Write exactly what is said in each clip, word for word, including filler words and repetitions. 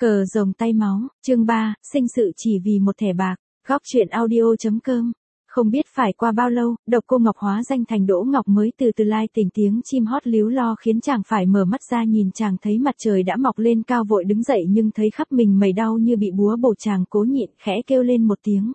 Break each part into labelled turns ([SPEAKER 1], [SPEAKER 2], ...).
[SPEAKER 1] Cờ rồng tay máu, chương ba, sinh sự chỉ vì một thẻ bạc, góc truyện audio.com. Không biết phải qua bao lâu, độc cô Ngọc hóa danh thành Đỗ Ngọc mới từ từ lai tỉnh, tiếng chim hót líu lo khiến chàng phải mở mắt ra nhìn. Chàng thấy mặt trời đã mọc lên cao, vội đứng dậy nhưng thấy khắp mình mẩy đau như bị búa bổ. Chàng cố nhịn khẽ kêu lên một tiếng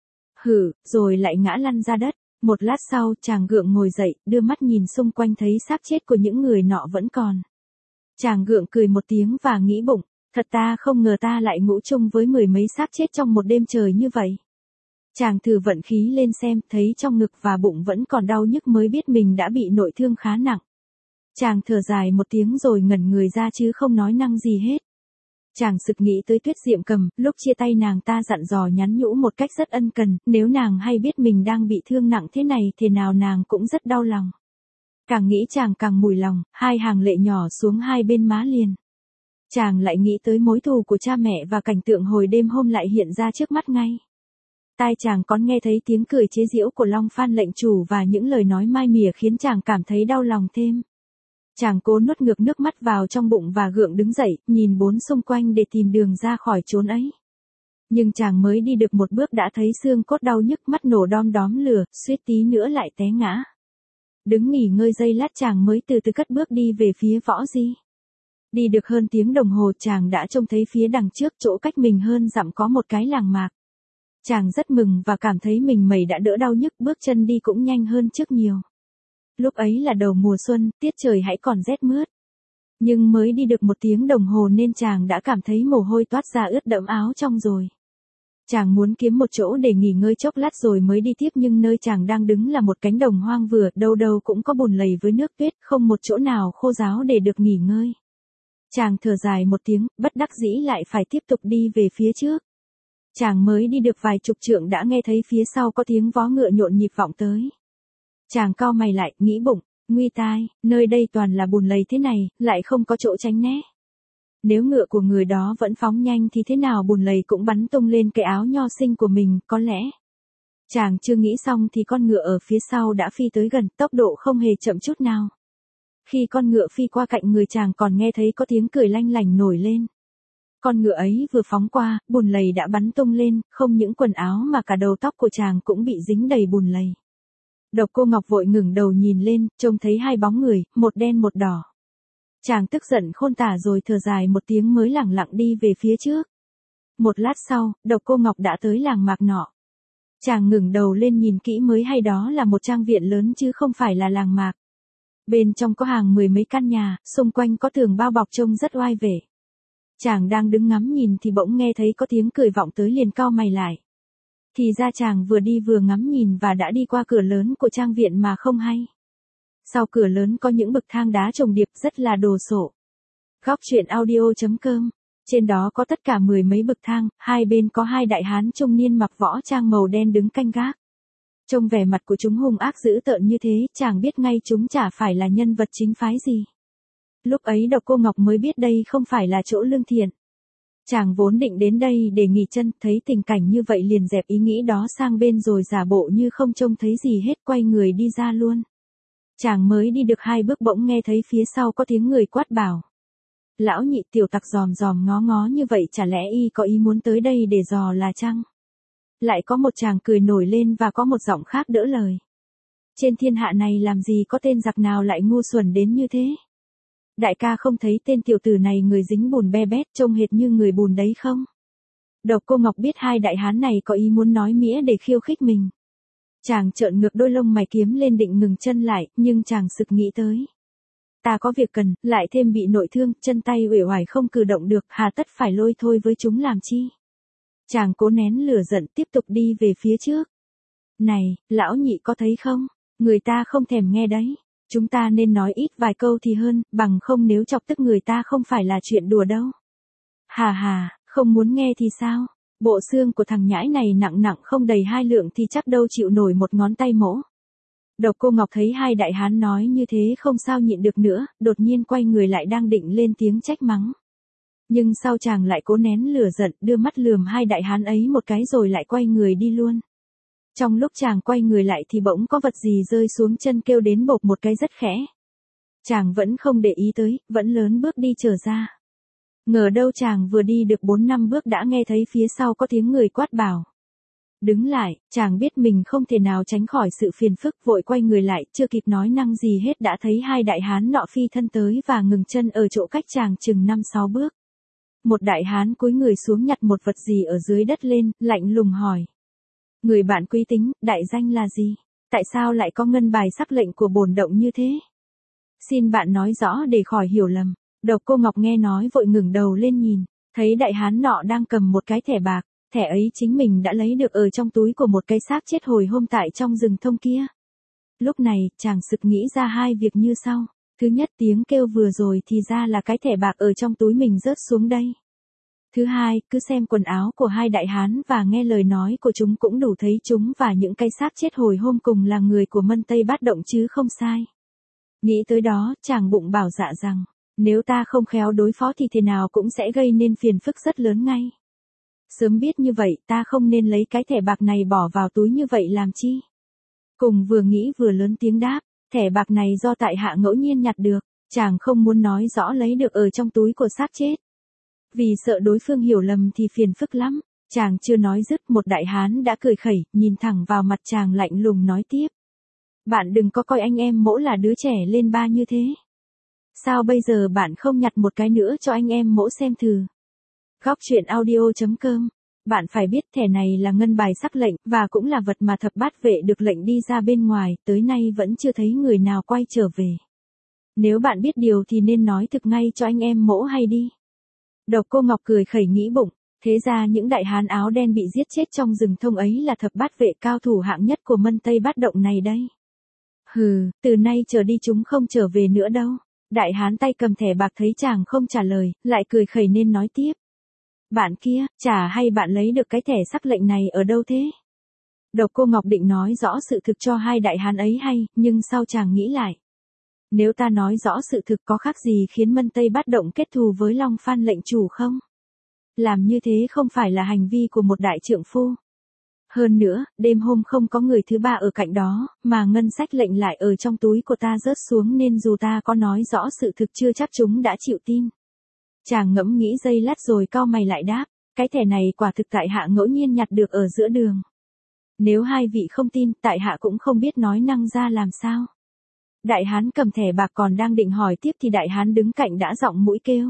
[SPEAKER 1] hử, rồi lại ngã lăn ra đất. Một lát sau, chàng gượng ngồi dậy, đưa mắt nhìn xung quanh thấy xác chết của những người nọ vẫn còn. Chàng gượng cười một tiếng và nghĩ bụng, thật ta không ngờ ta lại ngủ chung với mười mấy xác chết trong một đêm trời như vậy. Chàng thử vận khí lên xem, thấy trong ngực và bụng vẫn còn đau nhức mới biết mình đã bị nội thương khá nặng. Chàng thở dài một tiếng rồi ngẩn người ra chứ không nói năng gì hết. Chàng sực nghĩ tới Tuyết Diệm Cầm, lúc chia tay nàng ta dặn dò nhắn nhủ một cách rất ân cần, nếu nàng hay biết mình đang bị thương nặng thế này thì nào nàng cũng rất đau lòng. Càng nghĩ chàng càng mùi lòng, hai hàng lệ nhỏ xuống hai bên má liền. Chàng lại nghĩ tới mối thù của cha mẹ và cảnh tượng hồi đêm hôm lại hiện ra trước mắt ngay. Tai chàng còn nghe thấy tiếng cười chế giễu của Long Phan lệnh chủ và những lời nói mai mỉa khiến chàng cảm thấy đau lòng thêm. Chàng cố nuốt ngược nước mắt vào trong bụng và gượng đứng dậy, nhìn bốn xung quanh để tìm đường ra khỏi chốn ấy. Nhưng chàng mới đi được một bước đã thấy xương cốt đau nhức, mắt nổ đom đóm lửa, suýt tí nữa lại té ngã. Đứng nghỉ ngơi giây lát chàng mới từ từ cất bước đi về phía Võ Di. Đi được hơn tiếng đồng hồ chàng đã trông thấy phía đằng trước, chỗ cách mình hơn dặm có một cái làng mạc. Chàng rất mừng và cảm thấy mình mẩy đã đỡ đau nhức, bước chân đi cũng nhanh hơn trước nhiều. Lúc ấy là đầu mùa xuân, tiết trời hãy còn rét mướt. Nhưng mới đi được một tiếng đồng hồ nên chàng đã cảm thấy mồ hôi toát ra ướt đẫm áo trong rồi. Chàng muốn kiếm một chỗ để nghỉ ngơi chốc lát rồi mới đi tiếp, nhưng nơi chàng đang đứng là một cánh đồng hoang vừa, đâu đâu cũng có bùn lầy với nước tuyết, không một chỗ nào khô ráo để được nghỉ ngơi. Chàng thở dài một tiếng, bất đắc dĩ lại phải tiếp tục đi về phía trước. Chàng mới đi được vài chục trượng đã nghe thấy phía sau có tiếng vó ngựa nhộn nhịp vọng tới. Chàng cau mày lại, nghĩ bụng, nguy tai, nơi đây toàn là bùn lầy thế này, lại không có chỗ tránh né. Nếu ngựa của người đó vẫn phóng nhanh thì thế nào bùn lầy cũng bắn tung lên cái áo nho xinh của mình, có lẽ. Chàng chưa nghĩ xong thì con ngựa ở phía sau đã phi tới gần, tốc độ không hề chậm chút nào. Khi con ngựa phi qua cạnh người chàng còn nghe thấy có tiếng cười lanh lảnh nổi lên. Con ngựa ấy vừa phóng qua, bùn lầy đã bắn tung lên, không những quần áo mà cả đầu tóc của chàng cũng bị dính đầy bùn lầy. Độc cô Ngọc vội ngẩng đầu nhìn lên, trông thấy hai bóng người, một đen một đỏ. Chàng tức giận khôn tả rồi thở dài một tiếng mới lẳng lặng đi về phía trước. Một lát sau, Độc cô Ngọc đã tới làng mạc nọ. Chàng ngẩng đầu lên nhìn kỹ mới hay đó là một trang viện lớn chứ không phải là làng mạc. Bên trong có hàng mười mấy căn nhà, xung quanh có tường bao bọc trông rất oai vệ. Chàng đang đứng ngắm nhìn thì bỗng nghe thấy có tiếng cười vọng tới, liền cau mày lại. Thì ra chàng vừa đi vừa ngắm nhìn và đã đi qua cửa lớn của trang viện mà không hay. Sau cửa lớn có những bậc thang đá chồng điệp rất là đồ sộ. Góc truyện audio.com. Trên đó có tất cả mười mấy bậc thang, hai bên có hai đại hán trung niên mặc võ trang màu đen đứng canh gác. Trông vẻ mặt của chúng hung ác dữ tợn như thế, chàng biết ngay chúng chả phải là nhân vật chính phái gì. Lúc ấy Độc cô Ngọc mới biết đây không phải là chỗ lương thiện. Chàng vốn định đến đây để nghỉ chân, thấy tình cảnh như vậy liền dẹp ý nghĩ đó sang bên rồi giả bộ như không trông thấy gì hết, quay người đi ra luôn. Chàng mới đi được hai bước bỗng nghe thấy phía sau có tiếng người quát bảo. Lão nhị, tiểu tặc dòm dòm ngó ngó như vậy chả lẽ y có ý muốn tới đây để dò là chăng? Lại có một chàng cười nổi lên và có một giọng khác đỡ lời. Trên thiên hạ này làm gì có tên giặc nào lại ngu xuẩn đến như thế? Đại ca không thấy tên tiểu tử này người dính bùn be bét trông hệt như người bùn đấy không? Độc cô Ngọc biết hai đại hán này có ý muốn nói mỉa để khiêu khích mình. Chàng trợn ngược đôi lông mày kiếm lên định ngừng chân lại, nhưng chàng sực nghĩ tới. Ta có việc cần, lại thêm bị nội thương, chân tay uể oải không cử động được, hà tất phải lôi thôi với chúng làm chi? Chàng cố nén lửa giận tiếp tục đi về phía trước. Này, lão nhị có thấy không? Người ta không thèm nghe đấy. Chúng ta nên nói ít vài câu thì hơn, bằng không nếu chọc tức người ta không phải là chuyện đùa đâu. Hà hà, không muốn nghe thì sao? Bộ xương của thằng nhãi này nặng nặng không đầy hai lượng thì chắc đâu chịu nổi một ngón tay mỗ. Độc cô Ngọc thấy hai đại hán nói như thế không sao nhịn được nữa, đột nhiên quay người lại đang định lên tiếng trách mắng. Nhưng sau chàng lại cố nén lửa giận, đưa mắt lườm hai đại hán ấy một cái rồi lại quay người đi luôn. Trong lúc chàng quay người lại thì bỗng có vật gì rơi xuống chân kêu đến bộp một cái rất khẽ. Chàng vẫn không để ý tới, vẫn lớn bước đi trở ra. Ngờ đâu chàng vừa đi được bốn năm bước đã nghe thấy phía sau có tiếng người quát bảo. Đứng lại, chàng biết mình không thể nào tránh khỏi sự phiền phức, vội quay người lại, chưa kịp nói năng gì hết đã thấy hai đại hán nọ phi thân tới và ngừng chân ở chỗ cách chàng chừng năm sáu bước. Một đại hán cúi người xuống nhặt một vật gì ở dưới đất lên, lạnh lùng hỏi. Người bạn quý tính, đại danh là gì? Tại sao lại có ngân bài sắc lệnh của bổn động như thế? Xin bạn nói rõ để khỏi hiểu lầm. Độc Cô Ngọc nghe nói vội ngẩng đầu lên nhìn, thấy đại hán nọ đang cầm một cái thẻ bạc, thẻ ấy chính mình đã lấy được ở trong túi của một cái xác chết hồi hôm tại trong rừng thông kia. Lúc này, chàng sực nghĩ ra hai việc như sau. Thứ nhất, tiếng kêu vừa rồi thì ra là cái thẻ bạc ở trong túi mình rớt xuống đây. Thứ hai, cứ xem quần áo của hai đại hán và nghe lời nói của chúng cũng đủ thấy chúng và những cái xác chết hồi hôm cùng là người của Mân Tây Bát Động chứ không sai. Nghĩ tới đó, chàng bụng bảo dạ rằng, nếu ta không khéo đối phó thì thế nào cũng sẽ gây nên phiền phức rất lớn ngay. Sớm biết như vậy, ta không nên lấy cái thẻ bạc này bỏ vào túi như vậy làm chi. Cùng vừa nghĩ vừa lớn tiếng đáp, thẻ bạc này do tại hạ ngẫu nhiên nhặt được, chàng không muốn nói rõ lấy được ở trong túi của xác chết. Vì sợ đối phương hiểu lầm thì phiền phức lắm, chàng chưa nói dứt một đại hán đã cười khẩy, nhìn thẳng vào mặt chàng lạnh lùng nói tiếp. Bạn đừng có coi anh em mỗ là đứa trẻ lên ba như thế. Sao bây giờ bạn không nhặt một cái nữa cho anh em mỗ xem thử? Góc truyện audio chấm com. Bạn phải biết thẻ này là ngân bài sắc lệnh, và cũng là vật mà thập bát vệ được lệnh đi ra bên ngoài, tới nay vẫn chưa thấy người nào quay trở về. Nếu bạn biết điều thì nên nói thực ngay cho anh em mỗ hay đi. Độc Cô Ngọc cười khẩy nghĩ bụng, thế ra những đại hán áo đen bị giết chết trong rừng thông ấy là thập bát vệ cao thủ hạng nhất của Mân Tây Bát Động này đây. Hừ, từ nay trở đi chúng không trở về nữa đâu. Đại hán tay cầm thẻ bạc thấy chàng không trả lời, lại cười khẩy nên nói tiếp. Bạn kia, chả hay bạn lấy được cái thẻ sắc lệnh này ở đâu thế? Độc Cô Ngọc định nói rõ sự thực cho hai đại hán ấy hay, nhưng sau chàng nghĩ lại. Nếu ta nói rõ sự thực có khác gì khiến Mân Tây Bát Động kết thù với Long Phan lệnh chủ không? Làm như thế không phải là hành vi của một đại trượng phu. Hơn nữa, đêm hôm không có người thứ ba ở cạnh đó, mà ngân sách lệnh lại ở trong túi của ta rớt xuống nên dù ta có nói rõ sự thực chưa chắc chúng đã chịu tin. Chàng ngẫm nghĩ giây lát rồi cau mày lại đáp, cái thẻ này quả thực tại hạ ngẫu nhiên nhặt được ở giữa đường. Nếu hai vị không tin, tại hạ cũng không biết nói năng ra làm sao. Đại hán cầm thẻ bạc còn đang định hỏi tiếp thì đại hán đứng cạnh đã giọng mũi kêu.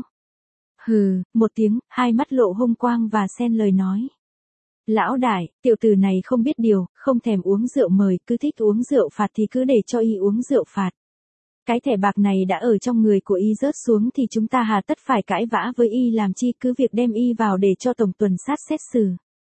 [SPEAKER 1] Hừ, một tiếng, hai mắt lộ hung quang và xen lời nói. Lão đại, tiểu tử này không biết điều, không thèm uống rượu mời, cứ thích uống rượu phạt thì cứ để cho y uống rượu phạt. Cái thẻ bạc này đã ở trong người của y rớt xuống thì chúng ta hà tất phải cãi vã với y làm chi, cứ việc đem y vào để cho tổng tuần sát xét xử.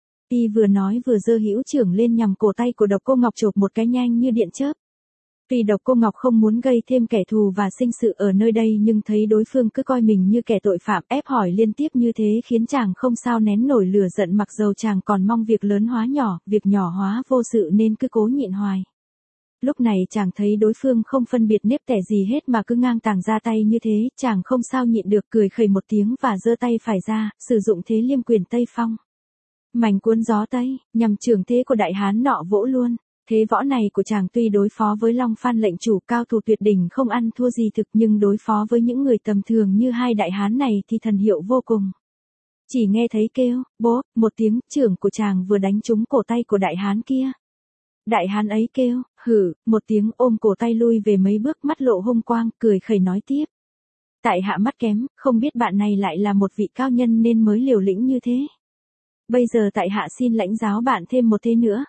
[SPEAKER 1] Y vừa nói vừa giơ hữu trưởng lên nhằm cổ tay của Độc Cô Ngọc chộp một cái nhanh như điện chớp. Vì Độc Cô Ngọc không muốn gây thêm kẻ thù và sinh sự ở nơi đây nhưng thấy đối phương cứ coi mình như kẻ tội phạm ép hỏi liên tiếp như thế khiến chàng không sao nén nổi lửa giận, mặc dầu chàng còn mong việc lớn hóa nhỏ, việc nhỏ hóa vô sự nên cứ cố nhịn hoài. Lúc này chàng thấy đối phương không phân biệt nếp tẻ gì hết mà cứ ngang tàng ra tay như thế, chàng không sao nhịn được cười khẩy một tiếng và giơ tay phải ra, sử dụng thế liêm quyền Tây Phong. Mảnh cuốn gió Tây, nhằm trường thế của đại hán nọ vỗ luôn. Thế võ này của chàng tuy đối phó với Long Phan lệnh chủ cao thủ tuyệt đỉnh không ăn thua gì thực nhưng đối phó với những người tầm thường như hai đại hán này thì thần hiệu vô cùng. Chỉ nghe thấy kêu, bố, một tiếng, trưởng của chàng vừa đánh trúng cổ tay của đại hán kia. Đại hán ấy kêu, hử, một tiếng ôm cổ tay lui về mấy bước, mắt lộ hung quang, cười khẩy nói tiếp. Tại hạ mắt kém, không biết bạn này lại là một vị cao nhân nên mới liều lĩnh như thế. Bây giờ tại hạ xin lãnh giáo bạn thêm một thế nữa.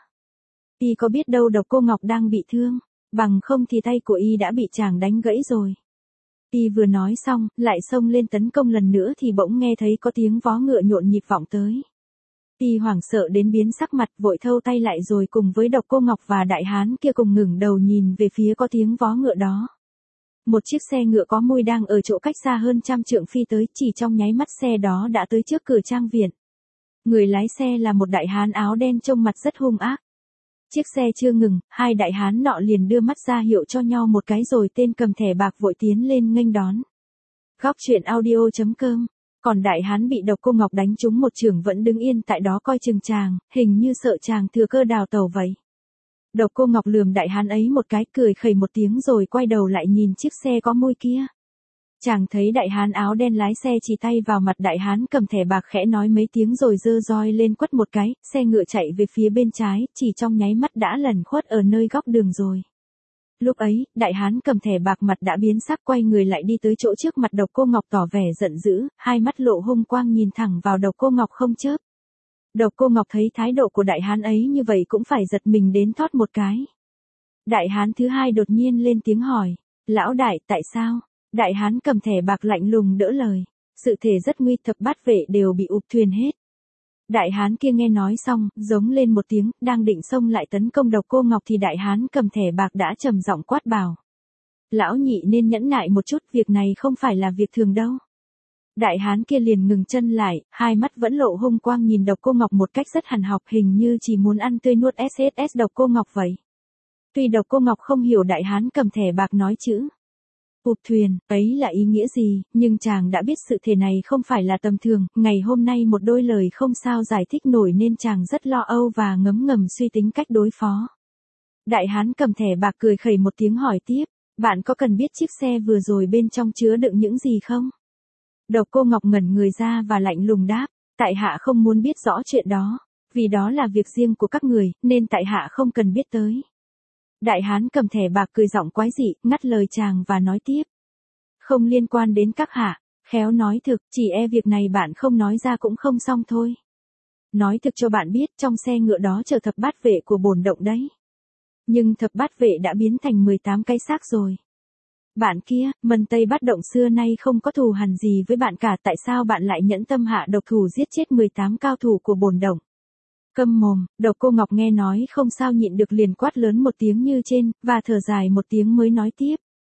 [SPEAKER 1] Y có biết đâu Độc Cô Ngọc đang bị thương, bằng không thì tay của y đã bị chàng đánh gãy rồi. Y vừa nói xong, lại xông lên tấn công lần nữa thì bỗng nghe thấy có tiếng vó ngựa nhộn nhịp vọng tới. Y hoảng sợ đến biến sắc mặt, vội thâu tay lại rồi cùng với Độc Cô Ngọc và đại hán kia cùng ngẩng đầu nhìn về phía có tiếng vó ngựa đó. Một chiếc xe ngựa có mui đang ở chỗ cách xa hơn trăm trượng phi tới, chỉ trong nháy mắt xe đó đã tới trước cửa trang viện. Người lái xe là một đại hán áo đen trông mặt rất hung ác. Chiếc xe chưa ngừng, hai đại hán nọ liền đưa mắt ra hiệu cho nhau một cái rồi tên cầm thẻ bạc vội tiến lên nghênh đón. Góc truyện audio chấm com. Còn đại hán bị Độc Cô Ngọc đánh trúng một chưởng vẫn đứng yên tại đó coi chừng chàng, hình như sợ chàng thừa cơ đào tẩu vậy. Độc Cô Ngọc lườm đại hán ấy một cái, cười khẩy một tiếng rồi quay đầu lại nhìn chiếc xe có mui kia. Chàng thấy đại hán áo đen lái xe chỉ tay vào mặt đại hán cầm thẻ bạc khẽ nói mấy tiếng rồi giơ roi lên quất một cái, xe ngựa chạy về phía bên trái, chỉ trong nháy mắt đã lẩn khuất ở nơi góc đường rồi. Lúc ấy, đại hán cầm thẻ bạc mặt đã biến sắc quay người lại đi tới chỗ trước mặt Độc Cô Ngọc tỏ vẻ giận dữ, hai mắt lộ hung quang nhìn thẳng vào Độc Cô Ngọc không chớp. Độc Cô Ngọc thấy thái độ của đại hán ấy như vậy cũng phải giật mình đến thót một cái. Đại hán thứ hai đột nhiên lên tiếng hỏi, lão đại, tại sao? Đại hán cầm thẻ bạc lạnh lùng đỡ lời, sự thể rất nguy, thập bát vệ đều bị ụp thuyền hết. Đại hán kia nghe nói xong, giống lên một tiếng, đang định xông lại tấn công Độc Cô Ngọc thì đại hán cầm thẻ bạc đã trầm giọng quát bảo. Lão nhị nên nhẫn nại một chút, việc này không phải là việc thường đâu. Đại hán kia liền ngừng chân lại, hai mắt vẫn lộ hung quang nhìn Độc Cô Ngọc một cách rất hằn học, hình như chỉ muốn ăn tươi nuốt ét ét ét Độc Cô Ngọc vậy. Tuy Độc Cô Ngọc không hiểu đại hán cầm thẻ bạc nói chữ ụp thuyền, ấy là ý nghĩa gì, nhưng chàng đã biết sự thể này không phải là tầm thường, ngày hôm nay một đôi lời không sao giải thích nổi nên chàng rất lo âu và ngấm ngầm suy tính cách đối phó. Đại hán cầm thẻ bạc cười khẩy một tiếng hỏi tiếp, bạn có cần biết chiếc xe vừa rồi bên trong chứa đựng những gì không? Độc Cô Ngọc ngẩn người ra và lạnh lùng đáp, tại hạ không muốn biết rõ chuyện đó, vì đó là việc riêng của các người, nên tại hạ không cần biết tới. Đại hán cầm thẻ bạc cười giọng quái dị, ngắt lời chàng và nói tiếp. Không liên quan đến các hạ, khéo nói thực, chỉ e việc này bạn không nói ra cũng không xong thôi. Nói thực cho bạn biết, trong xe ngựa đó chở thập bát vệ của bổn động đấy. Nhưng thập bát vệ đã biến thành mười tám cái xác rồi. Bạn kia, Mân Tây Bát Động xưa nay không có thù hằn gì với bạn cả, tại sao bạn lại nhẫn tâm hạ độc thủ giết chết mười tám cao thủ của bổn động? Câm mồm, Độc Cô Ngọc nghe nói không sao nhịn được liền quát lớn một tiếng như trên, và thở dài một tiếng mới nói tiếp.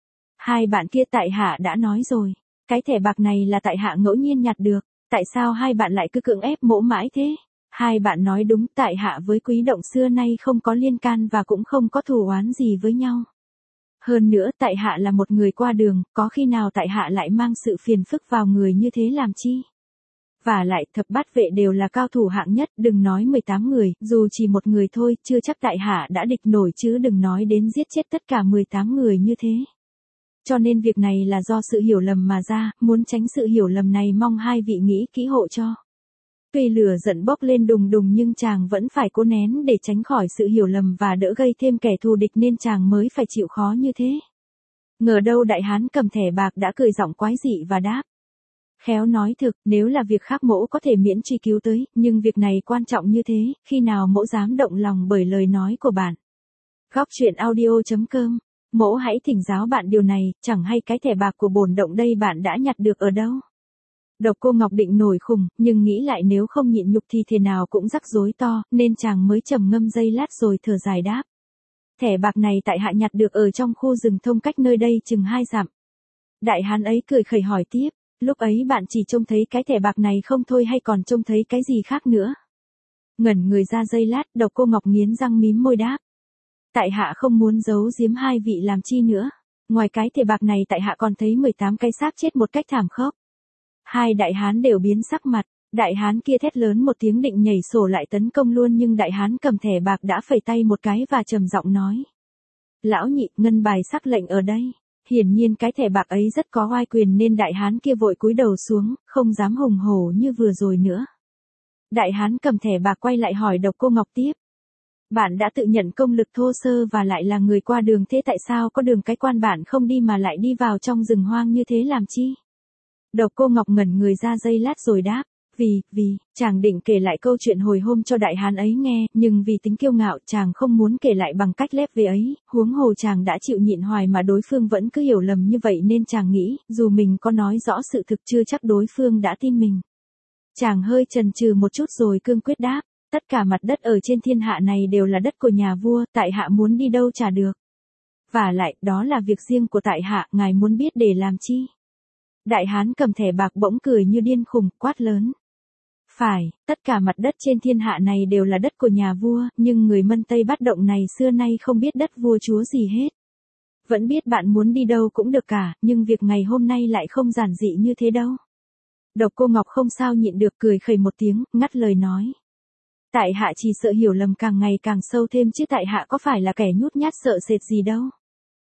[SPEAKER 1] Hai bạn kia tại hạ đã nói rồi, cái thẻ bạc này là tại hạ ngẫu nhiên nhặt được, tại sao hai bạn lại cứ cưỡng ép mỗ mãi thế? Hai bạn nói đúng, tại hạ với Quý Động xưa nay không có liên can và cũng không có thù oán gì với nhau. Hơn nữa tại hạ là một người qua đường, có khi nào tại hạ lại mang sự phiền phức vào người như thế làm chi? Và lại thập bát vệ đều là cao thủ hạng nhất, đừng nói mười tám người, dù chỉ một người thôi, chưa chắc tại hạ đã địch nổi chứ đừng nói đến giết chết tất cả mười tám người như thế. Cho nên việc này là do sự hiểu lầm mà ra, muốn tránh sự hiểu lầm này mong hai vị nghĩ kỹ hộ cho. Tuy lửa giận bốc lên đùng đùng nhưng chàng vẫn phải cố nén để tránh khỏi sự hiểu lầm và đỡ gây thêm kẻ thù địch nên chàng mới phải chịu khó như thế. Ngờ đâu đại hán cầm thẻ bạc đã cười giọng quái dị và đáp. Khéo nói thực, nếu là việc khác mỗ có thể miễn truy cứu tới, nhưng việc này quan trọng như thế, khi nào mỗ dám động lòng bởi lời nói của bạn. Góc truyện audio chấm com, mỗ hãy thỉnh giáo bạn điều này, chẳng hay cái thẻ bạc của bổn động đây bạn đã nhặt được ở đâu. Độc Cô Ngọc định nổi khùng, nhưng nghĩ lại nếu không nhịn nhục thì thế nào cũng rắc rối to, nên chàng mới trầm ngâm giây lát rồi thở dài đáp. Thẻ bạc này tại hạ nhặt được ở trong khu rừng thông cách nơi đây chừng hai dặm. Đại hán ấy cười khẩy hỏi tiếp. Lúc ấy bạn chỉ trông thấy cái thẻ bạc này không thôi hay còn trông thấy cái gì khác nữa? Ngẩn người ra giây lát, Độc Cô Ngọc nghiến răng mím môi đáp. Tại hạ không muốn giấu giếm hai vị làm chi nữa. Ngoài cái thẻ bạc này tại hạ còn thấy mười tám cái xác chết một cách thảm khốc. Hai đại hán đều biến sắc mặt, đại hán kia thét lớn một tiếng định nhảy sổ lại tấn công luôn nhưng đại hán cầm thẻ bạc đã phẩy tay một cái và trầm giọng nói. Lão nhị, ngân bài sắc lệnh ở đây. Hiển nhiên cái thẻ bạc ấy rất có oai quyền nên đại hán kia vội cúi đầu xuống, không dám hùng hổ như vừa rồi nữa. Đại hán cầm thẻ bạc quay lại hỏi Độc Cô Ngọc tiếp. Bạn đã tự nhận công lực thô sơ và lại là người qua đường thế tại sao có đường cái quan bạn không đi mà lại đi vào trong rừng hoang như thế làm chi? Độc Cô Ngọc ngẩn người ra giây lát rồi đáp. Vì, vì, chàng định kể lại câu chuyện hồi hôm cho đại hán ấy nghe, nhưng vì tính kiêu ngạo chàng không muốn kể lại bằng cách lép vế ấy, huống hồ chàng đã chịu nhịn hoài mà đối phương vẫn cứ hiểu lầm như vậy nên chàng nghĩ, dù mình có nói rõ sự thực chưa chắc đối phương đã tin mình. Chàng hơi chần chừ một chút rồi cương quyết đáp, tất cả mặt đất ở trên thiên hạ này đều là đất của nhà vua, tại hạ muốn đi đâu chả được. Và lại, đó là việc riêng của tại hạ, ngài muốn biết để làm chi? Đại hán cầm thẻ bạc bỗng cười như điên khùng, quát lớn. Phải, tất cả mặt đất trên thiên hạ này đều là đất của nhà vua, nhưng người Mân Tây Bát Động này xưa nay không biết đất vua chúa gì hết. Vẫn biết bạn muốn đi đâu cũng được cả, nhưng việc ngày hôm nay lại không giản dị như thế đâu. Độc Cô Ngọc không sao nhịn được cười khẩy một tiếng, ngắt lời nói. Tại hạ chỉ sợ hiểu lầm càng ngày càng sâu thêm chứ tại hạ có phải là kẻ nhút nhát sợ sệt gì đâu.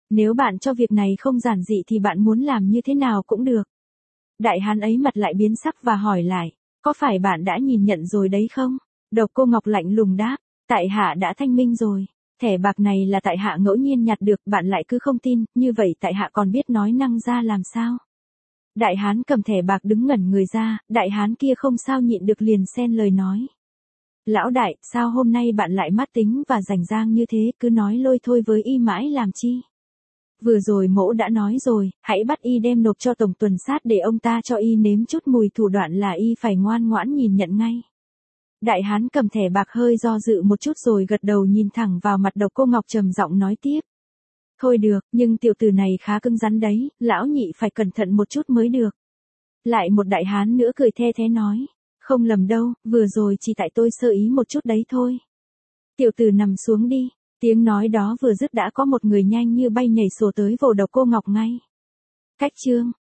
[SPEAKER 1] Nếu bạn cho việc này không giản dị thì bạn muốn làm như thế nào cũng được. Đại hán ấy mặt lại biến sắc và hỏi lại, có phải bạn đã nhìn nhận rồi đấy không? Độc Cô Ngọc lạnh lùng đáp, tại hạ đã thanh minh rồi. Thẻ bạc này là tại hạ ngẫu nhiên nhặt được, bạn lại cứ không tin, như vậy tại hạ còn biết nói năng ra làm sao? Đại hán cầm thẻ bạc đứng ngẩn người ra, đại hán kia không sao nhịn được liền xen lời nói. Lão đại, sao hôm nay bạn lại mắt tính và rảnh rang như thế, cứ nói lôi thôi với y mãi làm chi? Vừa rồi mỗ đã nói rồi, hãy bắt y đem nộp cho tổng tuần sát để ông ta cho y nếm chút mùi thủ đoạn là y phải ngoan ngoãn nhìn nhận ngay. Đại hán cầm thẻ bạc hơi do dự một chút rồi gật đầu nhìn thẳng vào mặt Độc Cô Ngọc trầm giọng nói tiếp. Thôi được, nhưng tiểu tử này khá cứng rắn đấy, lão nhị phải cẩn thận một chút mới được. Lại một đại hán nữa cười the thế nói. Không lầm đâu, vừa rồi chỉ tại tôi sơ ý một chút đấy thôi. Tiểu tử nằm xuống đi. Tiếng nói đó vừa dứt đã có một người nhanh như bay nhảy sổ tới vồ Độc Cô Ngọc ngay. Cách chương